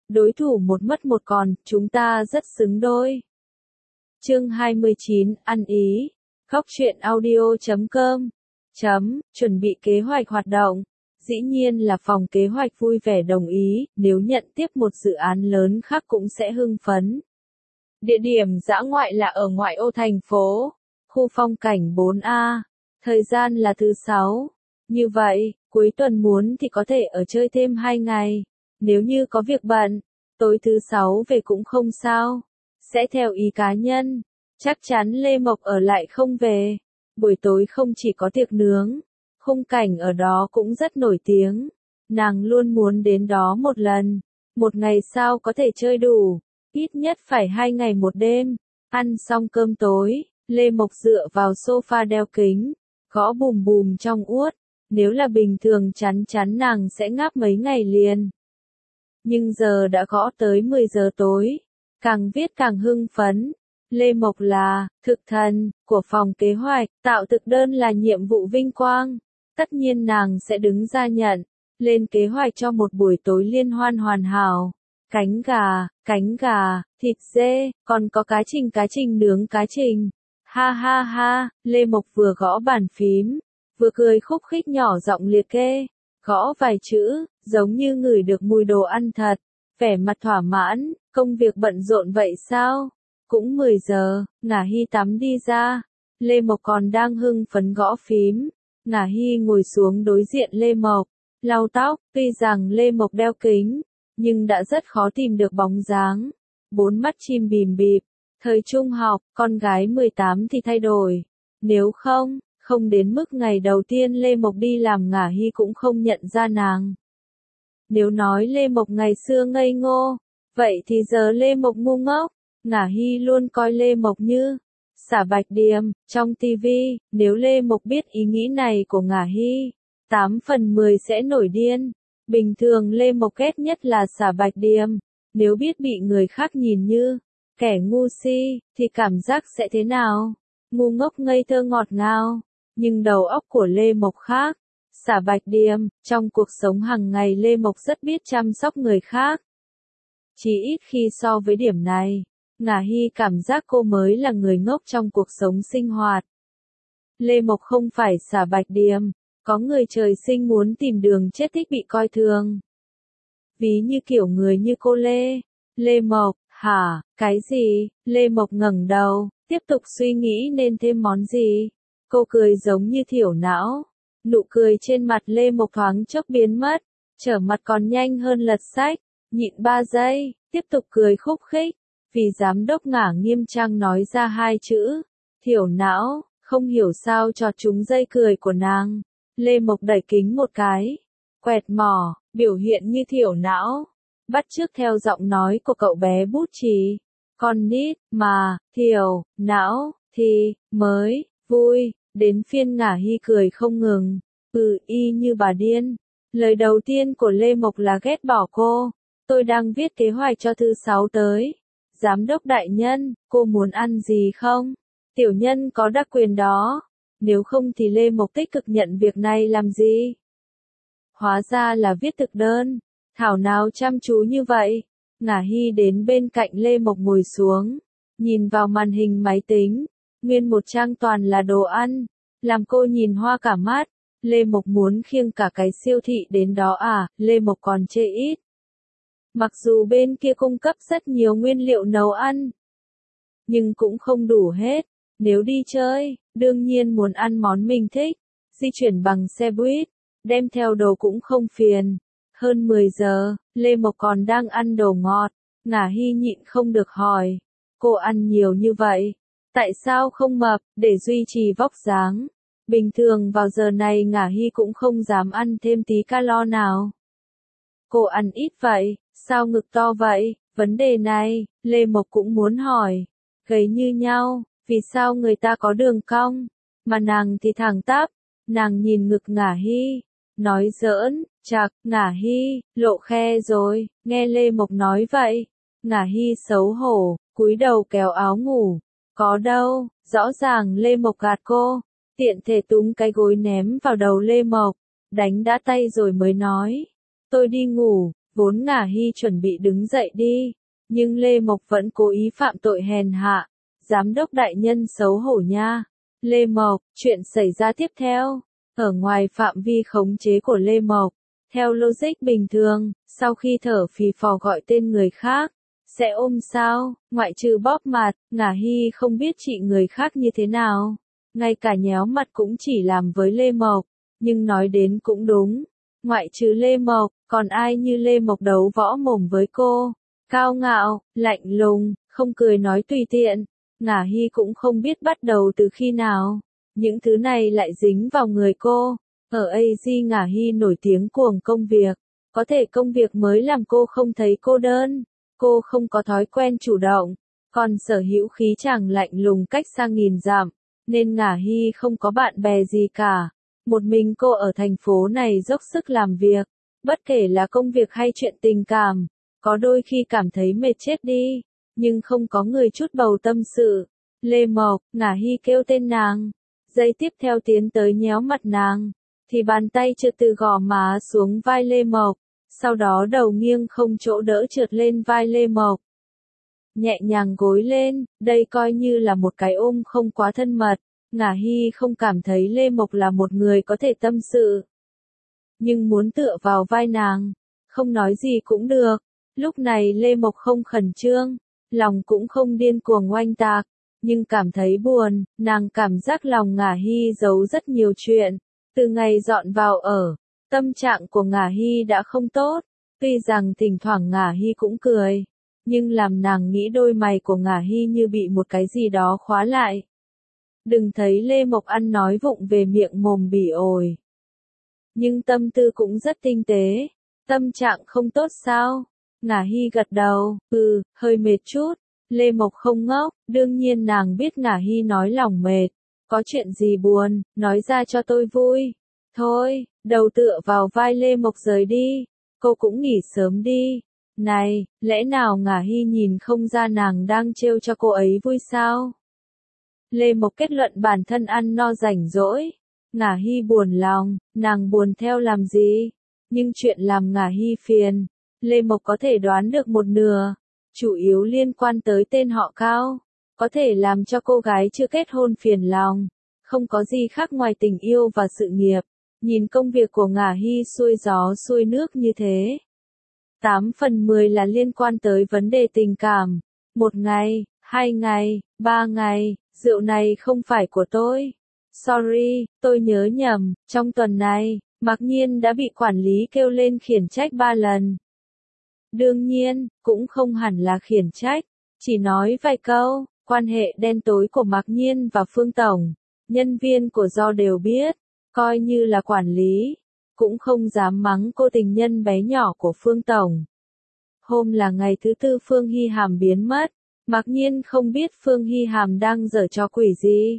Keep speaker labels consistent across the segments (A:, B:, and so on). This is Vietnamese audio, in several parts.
A: đối thủ một mất một còn, chúng ta rất xứng đôi. Chương 29, ăn ý. Khóc chuyện audio.com. Chuẩn bị kế hoạch hoạt động. Dĩ nhiên là phòng kế hoạch vui vẻ đồng ý, nếu nhận tiếp một dự án lớn khác cũng sẽ hưng phấn. Địa điểm dã ngoại là ở ngoại ô thành phố, khu phong cảnh 4A. Thời gian là thứ 6. Như vậy, cuối tuần muốn thì có thể ở chơi thêm 2 ngày. Nếu như có việc bận, tối thứ 6 về cũng không sao. Sẽ theo ý cá nhân. Chắc chắn Lê Mộc ở lại không về. Buổi tối không chỉ có tiệc nướng, khung cảnh ở đó cũng rất nổi tiếng. Nàng luôn muốn đến đó một lần. Một ngày sao có thể chơi đủ, ít nhất phải 2 ngày 1 đêm. Ăn xong cơm tối, Lê Mộc dựa vào sofa đeo kính, gõ bùm bùm trong uốt. Nếu là bình thường chắn chắn nàng sẽ ngáp mấy ngày liền. Nhưng giờ đã gõ tới 10 giờ tối, càng viết càng hưng phấn. Lê Mộc là thực thần của phòng kế hoạch, tạo thực đơn là nhiệm vụ vinh quang. Tất nhiên nàng sẽ đứng ra nhận, lên kế hoạch cho một buổi tối liên hoan hoàn hảo. Cánh gà, thịt dê, còn có cá trình nướng cá trình. Ha ha ha, Lê Mộc vừa gõ bàn phím, vừa cười khúc khích nhỏ giọng liệt kê, gõ vài chữ, giống như ngửi được mùi đồ ăn thật, vẻ mặt thỏa mãn. Công việc bận rộn vậy sao? Cũng 10 giờ, Ngả Hy tắm đi ra. Lê Mộc còn đang hưng phấn gõ phím. Ngả Hy ngồi xuống đối diện Lê Mộc, lau tóc. Tuy rằng Lê Mộc đeo kính, nhưng đã rất khó tìm được bóng dáng. 4 mắt chim bìm bịp. Thời trung học, con gái 18 thì thay đổi. Nếu không đến mức ngày đầu tiên Lê Mộc đi làm Ngả Hy cũng không nhận ra nàng. Nếu nói Lê Mộc ngày xưa ngây ngô, vậy thì giờ Lê Mộc ngu ngốc. Ngả Hy luôn coi Lê Mộc như xả bạch điềm. Trong TV, nếu Lê Mộc biết ý nghĩ này của Ngả Hy, 8 phần 10 sẽ nổi điên. Bình thường Lê Mộc ghét nhất là xả bạch điềm. Nếu biết bị người khác nhìn như kẻ ngu si, thì cảm giác sẽ thế nào? Ngu ngốc ngây thơ ngọt ngào. Nhưng đầu óc của Lê Mộc khác. Xả bạch điềm, trong cuộc sống hàng ngày Lê Mộc rất biết chăm sóc người khác. Chỉ ít khi so với điểm này, Ngả Hy cảm giác cô mới là người ngốc trong cuộc sống sinh hoạt. Lê Mộc không phải xả bạch điềm, có người trời sinh muốn tìm đường chết thích bị coi thường. Ví như kiểu người như cô Lê Mộc, hả, cái gì? Lê Mộc ngẩng đầu, tiếp tục suy nghĩ nên thêm món gì. Cô cười giống như thiểu não. Nụ cười trên mặt Lê Mộc thoáng chốc biến mất, trở mặt còn nhanh hơn lật sách. Nhịn 3 giây, tiếp tục cười khúc khích. Vì giám đốc Ngả nghiêm trang nói ra 2 chữ, thiểu não, không hiểu sao chọt trúng dây cười của nàng. Lê Mộc đẩy kính một cái, quẹt mỏ, biểu hiện như thiểu não, bắt chước theo giọng nói của cậu bé bút chì. Con nít, mà, thiểu, não, thì, mới, vui. Đến phiên Ngả Hy cười không ngừng, y như bà điên. Lời đầu tiên của Lê Mộc là ghét bỏ cô. Tôi đang viết kế hoạch cho thứ 6 tới. Giám đốc đại nhân, cô muốn ăn gì không? Tiểu nhân có đặc quyền đó. Nếu không thì Lê Mộc tích cực nhận việc này làm gì? Hóa ra là viết thực đơn. Thảo nào chăm chú như vậy. Ngả Hy đến bên cạnh Lê Mộc ngồi xuống, nhìn vào màn hình máy tính. Nguyên một trang toàn là đồ ăn, làm cô nhìn hoa cả mắt. Lê Mộc muốn khiêng cả cái siêu thị đến đó à? Lê Mộc còn chê ít. Mặc dù bên kia cung cấp rất nhiều nguyên liệu nấu ăn, nhưng cũng không đủ hết. Nếu đi chơi, đương nhiên muốn ăn món mình thích. Di chuyển bằng xe buýt, đem theo đồ cũng không phiền. Hơn 10 giờ, Lê Mộc còn đang ăn đồ ngọt. Ngả Hy nhịn không được hỏi, cô ăn nhiều như vậy, tại sao không mập, để duy trì vóc dáng? Bình thường vào giờ này Ngả Hy cũng không dám ăn thêm tí calo nào. Cô ăn ít vậy, sao ngực to vậy? Vấn đề này, Lê Mộc cũng muốn hỏi. Gầy như nhau, vì sao người ta có đường cong, mà nàng thì thẳng tắp? Nàng nhìn ngực Ngả Hy, nói giỡn, chạc, Ngả Hy, lộ khe rồi. Nghe Lê Mộc nói vậy, Ngả Hy xấu hổ, cúi đầu kéo áo ngủ. Có đâu, rõ ràng Lê Mộc gạt cô. Tiện thể túm cái gối ném vào đầu Lê Mộc, đánh đã tay rồi mới nói. Tôi đi ngủ, Vốn Ngả Hy chuẩn bị đứng dậy đi, nhưng Lê Mộc vẫn cố ý phạm tội hèn hạ. Giám đốc đại nhân xấu hổ nha. Lê Mộc, chuyện xảy ra tiếp theo. Ở ngoài phạm vi khống chế của Lê Mộc, theo logic bình thường, sau khi thở phì phò gọi tên người khác, sẽ ôm sao, ngoại trừ bóp mặt, Ngả Hy không biết trị người khác như thế nào. Ngay cả nhéo mặt cũng chỉ làm với Lê Mộc, nhưng nói đến cũng đúng. Ngoại trừ Lê Mộc, còn ai như Lê Mộc đấu võ mồm với cô? Cao ngạo, lạnh lùng, không cười nói tùy tiện. Ngả Hy cũng không biết bắt đầu từ khi nào. Những thứ này lại dính vào người cô. Ở AG Ngả Hy nổi tiếng cuồng công việc. Có thể công việc mới làm cô không thấy cô đơn. Cô không có thói quen chủ động. Còn sở hữu khí chàng lạnh lùng cách xa nghìn dặm. Nên Ngả Hy không có bạn bè gì cả. Một mình cô ở thành phố này dốc sức làm việc. Bất kể là công việc hay chuyện tình cảm. Có đôi khi cảm thấy mệt chết đi. Nhưng không có người chút bầu tâm sự. Lê Mộc, Ngả Hy kêu tên nàng. Giây tiếp theo tiến tới nhéo mặt nàng. Thì bàn tay trượt từ gò má xuống vai Lê Mộc. Sau đó đầu nghiêng không chỗ đỡ trượt lên vai Lê Mộc. Nhẹ nhàng gối lên, đây coi như là một cái ôm không quá thân mật. Ngả Hy không cảm thấy Lê Mộc là một người có thể tâm sự. Nhưng muốn tựa vào vai nàng, không nói gì cũng được. Lúc này Lê Mộc không khẩn trương, lòng cũng không điên cuồng oanh tạc, nhưng cảm thấy buồn, nàng cảm giác lòng Ngả Hy giấu rất nhiều chuyện. Từ ngày dọn vào ở, tâm trạng của Ngả Hy đã không tốt, tuy rằng thỉnh thoảng Ngả Hy cũng cười, nhưng làm nàng nghĩ đôi mày của Ngả Hy như bị một cái gì đó khóa lại. Đừng thấy Lê Mộc ăn nói vụng về miệng mồm bỉ ổi. Nhưng tâm tư cũng rất tinh tế, tâm trạng không tốt sao? Ngả Hy gật đầu, hơi mệt chút. Lê Mộc không ngốc, đương nhiên nàng biết Ngả Hy nói lòng mệt. Có chuyện gì buồn, nói ra cho tôi vui. Thôi, đầu tựa vào vai Lê Mộc rời đi. Cô cũng nghỉ sớm đi. Này, lẽ nào Ngả Hy nhìn không ra nàng đang trêu cho cô ấy vui sao? Lê Mộc kết luận bản thân ăn no rảnh rỗi. Ngả Hy buồn lòng, nàng buồn theo làm gì? Nhưng chuyện làm Ngả Hy phiền, Lê Mộc có thể đoán được một nửa. Chủ yếu liên quan tới tên họ Cao. Có thể làm cho cô gái chưa kết hôn phiền lòng. Không có gì khác ngoài tình yêu và sự nghiệp. Nhìn công việc của Ngả Hy xuôi gió xuôi nước như thế. 8/10 là liên quan tới vấn đề tình cảm. 1 ngày, 2 ngày, 3 ngày, rượu này không phải của tôi. Sorry, tôi nhớ nhầm, trong tuần này, Mạc Nhiên đã bị quản lý kêu lên khiển trách 3 lần. Đương nhiên, cũng không hẳn là khiển trách, chỉ nói vài câu, quan hệ đen tối của Mạc Nhiên và Phương Tổng, nhân viên của Do đều biết, coi như là quản lý, cũng không dám mắng cô tình nhân bé nhỏ của Phương Tổng. Hôm là ngày thứ tư Phương Hy Hàm biến mất, Mạc Nhiên không biết Phương Hy Hàm đang giở trò quỷ gì.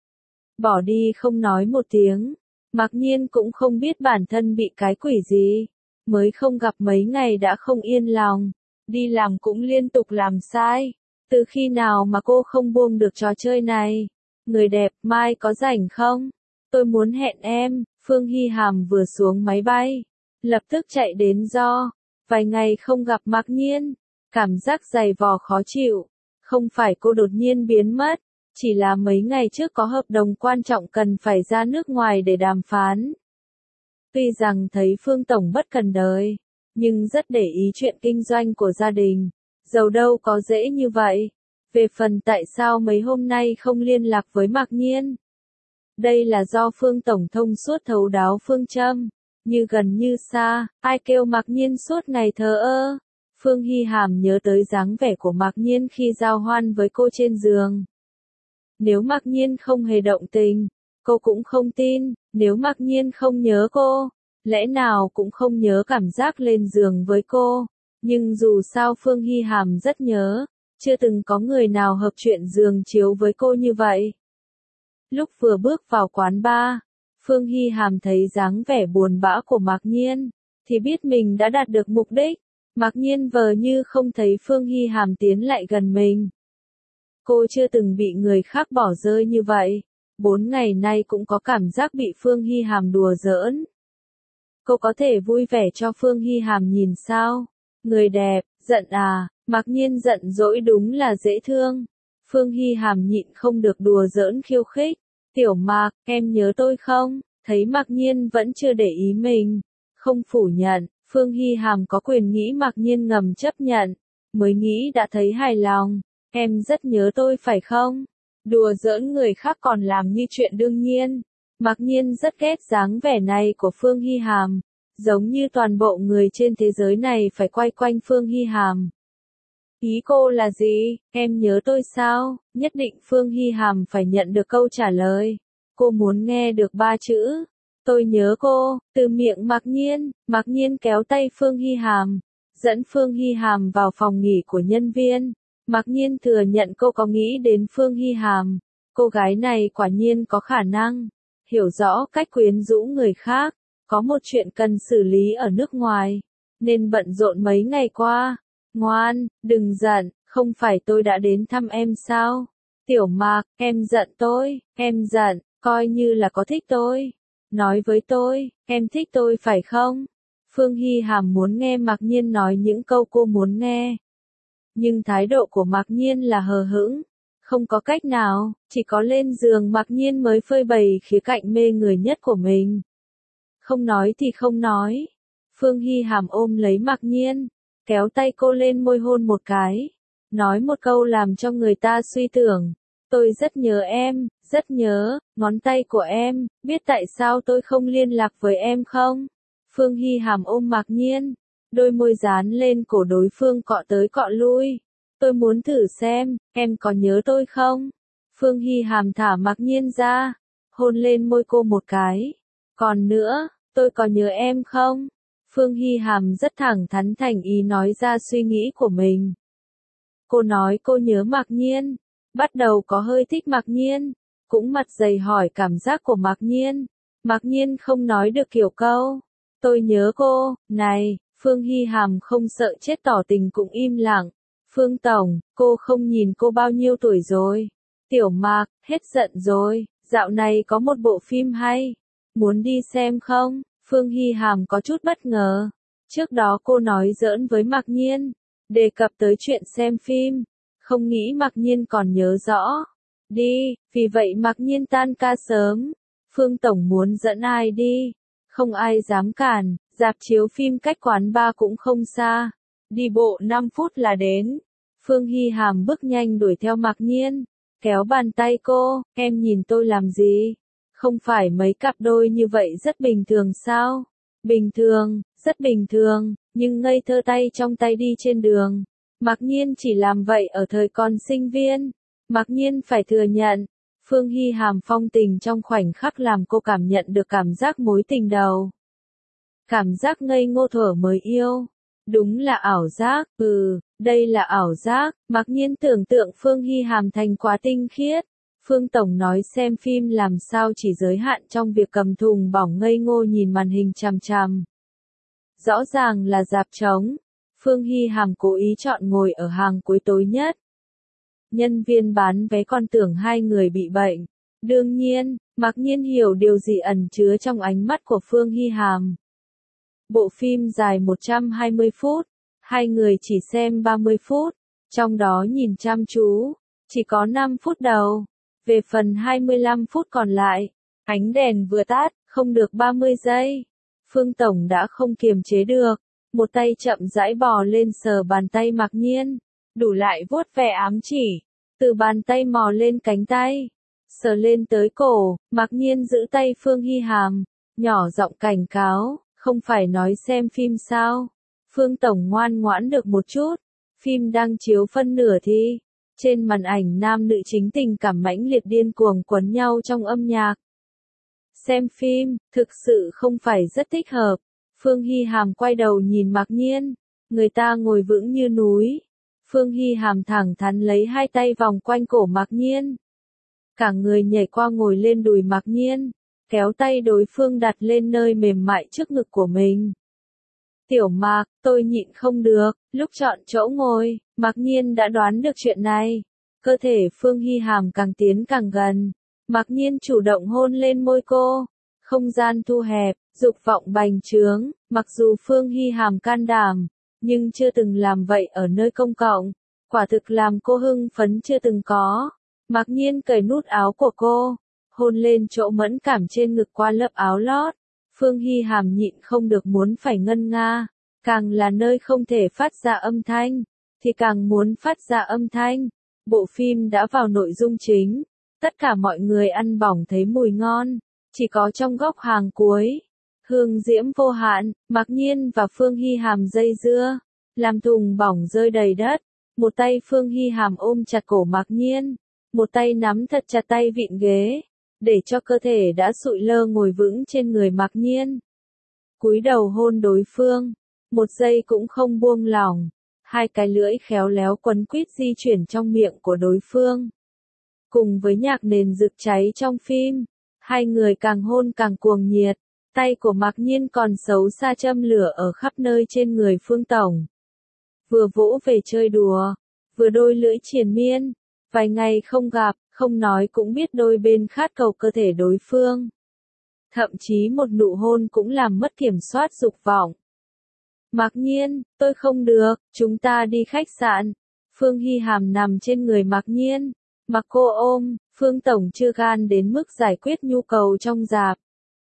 A: Bỏ đi không nói một tiếng, Mạc Nhiên cũng không biết bản thân bị cái quỷ gì. Mới không gặp mấy ngày đã không yên lòng, đi làm cũng liên tục làm sai. Từ khi nào mà cô không buông được trò chơi này? Người đẹp, mai có rảnh không? Tôi muốn hẹn em. Phương Hy Hàm vừa xuống máy bay, lập tức chạy đến Do. Vài ngày không gặp Mạc Nhiên, cảm giác dày vò khó chịu. Không phải cô đột nhiên biến mất, chỉ là mấy ngày trước có hợp đồng quan trọng cần phải ra nước ngoài để đàm phán. Tuy rằng thấy Phương Tổng bất cần đời, nhưng rất để ý chuyện kinh doanh của gia đình. Dẫu đâu có dễ như vậy. Về phần tại sao mấy hôm nay không liên lạc với Mạc Nhiên. Đây là do Phương Tổng thông suốt thấu đáo phương châm. Như gần như xa, ai kêu Mạc Nhiên suốt ngày thờ ơ. Phương Hy Hàm nhớ tới dáng vẻ của Mạc Nhiên khi giao hoan với cô trên giường. Nếu Mạc Nhiên không hề động tình, cô cũng không tin. Nếu Mạc Nhiên không nhớ cô, lẽ nào cũng không nhớ cảm giác lên giường với cô. Nhưng dù sao Phương Hy Hàm rất nhớ, chưa từng có người nào hợp chuyện giường chiếu với cô như vậy. Lúc vừa bước vào quán bar, Phương Hy Hàm thấy dáng vẻ buồn bã của Mạc Nhiên, thì biết mình đã đạt được mục đích. Mạc Nhiên vờ như không thấy Phương Hy Hàm tiến lại gần mình. Cô chưa từng bị người khác bỏ rơi như vậy. 4 ngày nay cũng có cảm giác bị Phương Hy Hàm đùa giỡn. cô có thể vui vẻ cho Phương Hy Hàm nhìn sao? Người đẹp, giận à, Mạc Nhiên giận dỗi đúng là dễ thương. Phương Hy Hàm nhịn không được đùa giỡn khiêu khích. Tiểu Mạc, em nhớ tôi không? Thấy Mạc Nhiên vẫn chưa để ý mình. Không phủ nhận, Phương Hy Hàm có quyền nghĩ Mạc Nhiên ngầm chấp nhận. Mới nghĩ đã thấy hài lòng. Em rất nhớ tôi phải không? Đùa giỡn người khác còn làm như chuyện đương nhiên. Mạc Nhiên rất ghét dáng vẻ này của Phương Hy Hàm. Giống như toàn bộ người trên thế giới này phải quay quanh Phương Hy Hàm. Ý cô là gì? Em nhớ tôi sao? Nhất định Phương Hy Hàm phải nhận được câu trả lời. Cô muốn nghe được 3 chữ. Tôi nhớ cô, từ miệng Mạc Nhiên kéo tay Phương Hy Hàm, dẫn Phương Hy Hàm vào phòng nghỉ của nhân viên. Mạc Nhiên thừa nhận cô có nghĩ đến Phương Hy Hàm. Cô gái này quả nhiên có khả năng hiểu rõ cách quyến rũ người khác. Có một chuyện cần xử lý ở nước ngoài, nên bận rộn mấy ngày qua. Ngoan, đừng giận, không phải tôi đã đến thăm em sao? Tiểu Mạc, em giận tôi, em giận, coi như là có thích tôi. Nói với tôi, em thích tôi phải không? Phương Hy Hàm muốn nghe Mạc Nhiên nói những câu cô muốn nghe. Nhưng thái độ của Mạc Nhiên là hờ hững. Không có cách nào, chỉ có lên giường Mạc Nhiên mới phơi bày khía cạnh mê người nhất của mình. Không nói thì không nói. Phương Hy Hàm ôm lấy Mạc Nhiên, kéo tay cô lên môi hôn một cái. Nói một câu làm cho người ta suy tưởng. Tôi rất nhớ em, rất nhớ, ngón tay của em, biết tại sao tôi không liên lạc với em không? Phương Hy Hàm ôm Mạc Nhiên, đôi môi dán lên cổ đối phương cọ tới cọ lui. Tôi muốn thử xem, em có nhớ tôi không? Phương Hy Hàm thả Mạc Nhiên ra, hôn lên môi cô một cái. Còn nữa, tôi có nhớ em không? Phương Hy Hàm rất thẳng thắn thành ý nói ra suy nghĩ của mình. Cô nói cô nhớ Mạc Nhiên, bắt đầu có hơi thích Mạc Nhiên, cũng mặt dày hỏi cảm giác của Mạc Nhiên. Mạc Nhiên không nói được kiểu câu. Tôi nhớ cô, này, Phương Hy Hàm không sợ chết tỏ tình cũng im lặng. Phương Tổng, cô không nhìn cô bao nhiêu tuổi rồi? Tiểu Mạc, hết giận rồi, dạo này có một bộ phim hay. Muốn đi xem không? Phương Hy Hàm có chút bất ngờ. Trước đó cô nói giỡn với Mạc Nhiên, đề cập tới chuyện xem phim. Không nghĩ Mạc Nhiên còn nhớ rõ. Đi, vì vậy Mạc Nhiên tan ca sớm. Phương Tổng muốn dẫn ai đi? Không ai dám cản, rạp chiếu phim cách quán bar cũng không xa. Đi bộ 5 phút là đến. Phương Hy Hàm bước nhanh đuổi theo Mạc Nhiên, kéo bàn tay cô, em nhìn tôi làm gì? Không phải mấy cặp đôi như vậy rất bình thường sao? Bình thường, rất bình thường, nhưng ngây thơ tay trong tay đi trên đường. Mạc Nhiên chỉ làm vậy ở thời còn sinh viên. Mạc Nhiên phải thừa nhận, Phương Hy Hàm phong tình trong khoảnh khắc làm cô cảm nhận được cảm giác mối tình đầu. Cảm giác ngây ngô thuở mới yêu. Đúng là ảo giác, đây là ảo giác. Mạc Nhiên tưởng tượng Phương Hy Hàm thành quá tinh khiết. Phương Tổng nói xem phim làm sao chỉ giới hạn trong việc cầm thùng bỏng ngây ngô nhìn màn hình chằm chằm. Rõ ràng là rạp trống. Phương Hy Hàm cố ý chọn ngồi ở hàng cuối tối nhất. Nhân viên bán vé còn tưởng hai người bị bệnh. Đương nhiên, Mạc Nhiên hiểu điều gì ẩn chứa trong ánh mắt của Phương Hy Hàm. Bộ phim dài 120 phút, hai người chỉ xem 30 phút, trong đó nhìn chăm chú, chỉ có 5 phút đầu. Về phần 25 phút còn lại, ánh đèn vừa tắt, không được 30 giây. Phương Tổng đã không kiềm chế được, một tay chậm rãi bò lên sờ bàn tay Mạc Nhiên, đủ lại vuốt ve ám chỉ, từ bàn tay mò lên cánh tay, sờ lên tới cổ. Mạc Nhiên giữ tay Phương Hy Hàm, nhỏ giọng cảnh cáo, không phải nói xem phim sao? Phương Tổng ngoan ngoãn được một chút, phim đang chiếu phân nửa thì. Trên màn ảnh nam nữ chính tình cảm mãnh liệt điên cuồng quấn nhau trong âm nhạc. Xem phim, thực sự không phải rất thích hợp. Phương Hy Hàm quay đầu nhìn Mạc Nhiên, người ta ngồi vững như núi. Phương Hy Hàm thẳng thắn lấy hai tay vòng quanh cổ Mạc Nhiên. Cả người nhảy qua ngồi lên đùi Mạc Nhiên, kéo tay đối phương đặt lên nơi mềm mại trước ngực của mình. Tiểu Mạc, tôi nhịn không được, lúc chọn chỗ ngồi, Mạc Nhiên đã đoán được chuyện này. Cơ thể Phương Hy Hàm càng tiến càng gần. Mạc Nhiên chủ động hôn lên môi cô. không gian thu hẹp, dục vọng bành trướng, mặc dù Phương Hy Hàm can đảm, nhưng chưa từng làm vậy ở nơi công cộng, quả thực làm cô hưng phấn chưa từng có. Mặc nhiên cởi nút áo của cô, hôn lên chỗ mẫn cảm trên ngực qua lớp áo lót. Phương Hy Hàm nhịn không được muốn phải ngân nga, càng là nơi không thể phát ra âm thanh, thì càng muốn phát ra âm thanh. Bộ phim đã vào nội dung chính, tất cả mọi người ăn bỏng thấy mùi ngon, chỉ có trong góc hàng cuối, hương diễm vô hạn, Mặc Nhiên và Phương Hy Hàm dây dưa, làm thùng bỏng rơi đầy đất. Một tay Phương Hy Hàm ôm chặt cổ Mặc Nhiên, một tay nắm thật chặt tay vịn ghế, để cho cơ thể đã sụi lơ ngồi vững trên người Mặc Nhiên. Cúi đầu hôn đối phương, một giây cũng không buông lỏng, hai cái lưỡi khéo léo quấn quýt di chuyển trong miệng của đối phương. Cùng với nhạc nền rực cháy trong phim, hai người càng hôn càng cuồng nhiệt, tay của Mặc Nhiên còn xấu xa châm lửa ở khắp nơi trên người Phương Tổng. Vừa vỗ về chơi đùa, vừa đôi lưỡi triền miên, vài ngày không gặp, không nói cũng biết đôi bên khát cầu cơ thể đối phương. Thậm chí một nụ hôn cũng làm mất kiểm soát dục vọng. Mặc Nhiên, tôi không được, chúng ta đi khách sạn. Phương Hy Hàm nằm trên người Mặc Nhiên, mặc cô ôm, Phương Tổng chưa gan đến mức giải quyết nhu cầu trong rạp.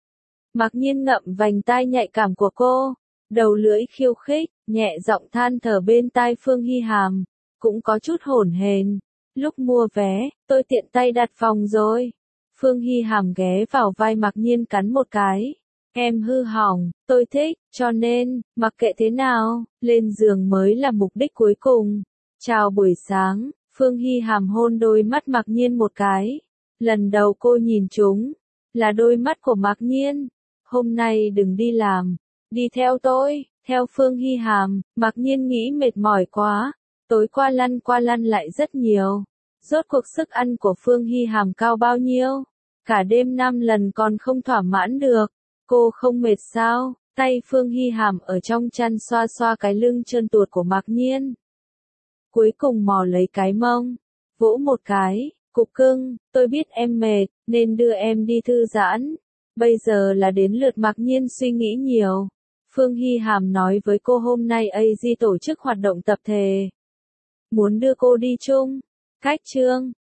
A: Mặc Nhiên ngậm vành tai nhạy cảm của cô, đầu lưỡi khiêu khích, nhẹ giọng than thở bên tai Phương Hy Hàm, cũng có chút hổn hển. Lúc mua vé, tôi tiện tay đặt phòng rồi. Phương Hy Hàm ghé vào vai Mặc Nhiên cắn một cái. Em hư hỏng, tôi thích, cho nên, mặc kệ thế nào, lên giường mới là mục đích cuối cùng. Chào buổi sáng, Phương Hy Hàm hôn đôi mắt Mặc Nhiên một cái. Lần đầu cô nhìn chúng, là đôi mắt của Mặc Nhiên. Hôm nay đừng đi làm, đi theo tôi, theo Phương Hy Hàm. Mặc Nhiên nghĩ mệt mỏi quá, tối qua lăn lại rất nhiều. Rốt cuộc sức ăn của Phương Hy Hàm cao bao nhiêu? Cả đêm 5 lần còn không thỏa mãn được. Cô không mệt sao? Tay Phương Hy Hàm ở trong chăn xoa xoa cái lưng trơn tuột của Mặc Nhiên. Cuối cùng mò lấy cái mông, vỗ một cái, cục cưng, tôi biết em mệt, nên đưa em đi thư giãn. Bây giờ là đến lượt Mặc Nhiên suy nghĩ nhiều. Phương Hy Hàm nói với cô hôm nay AZ tổ chức hoạt động tập thể. Muốn đưa cô đi chung. Cách chương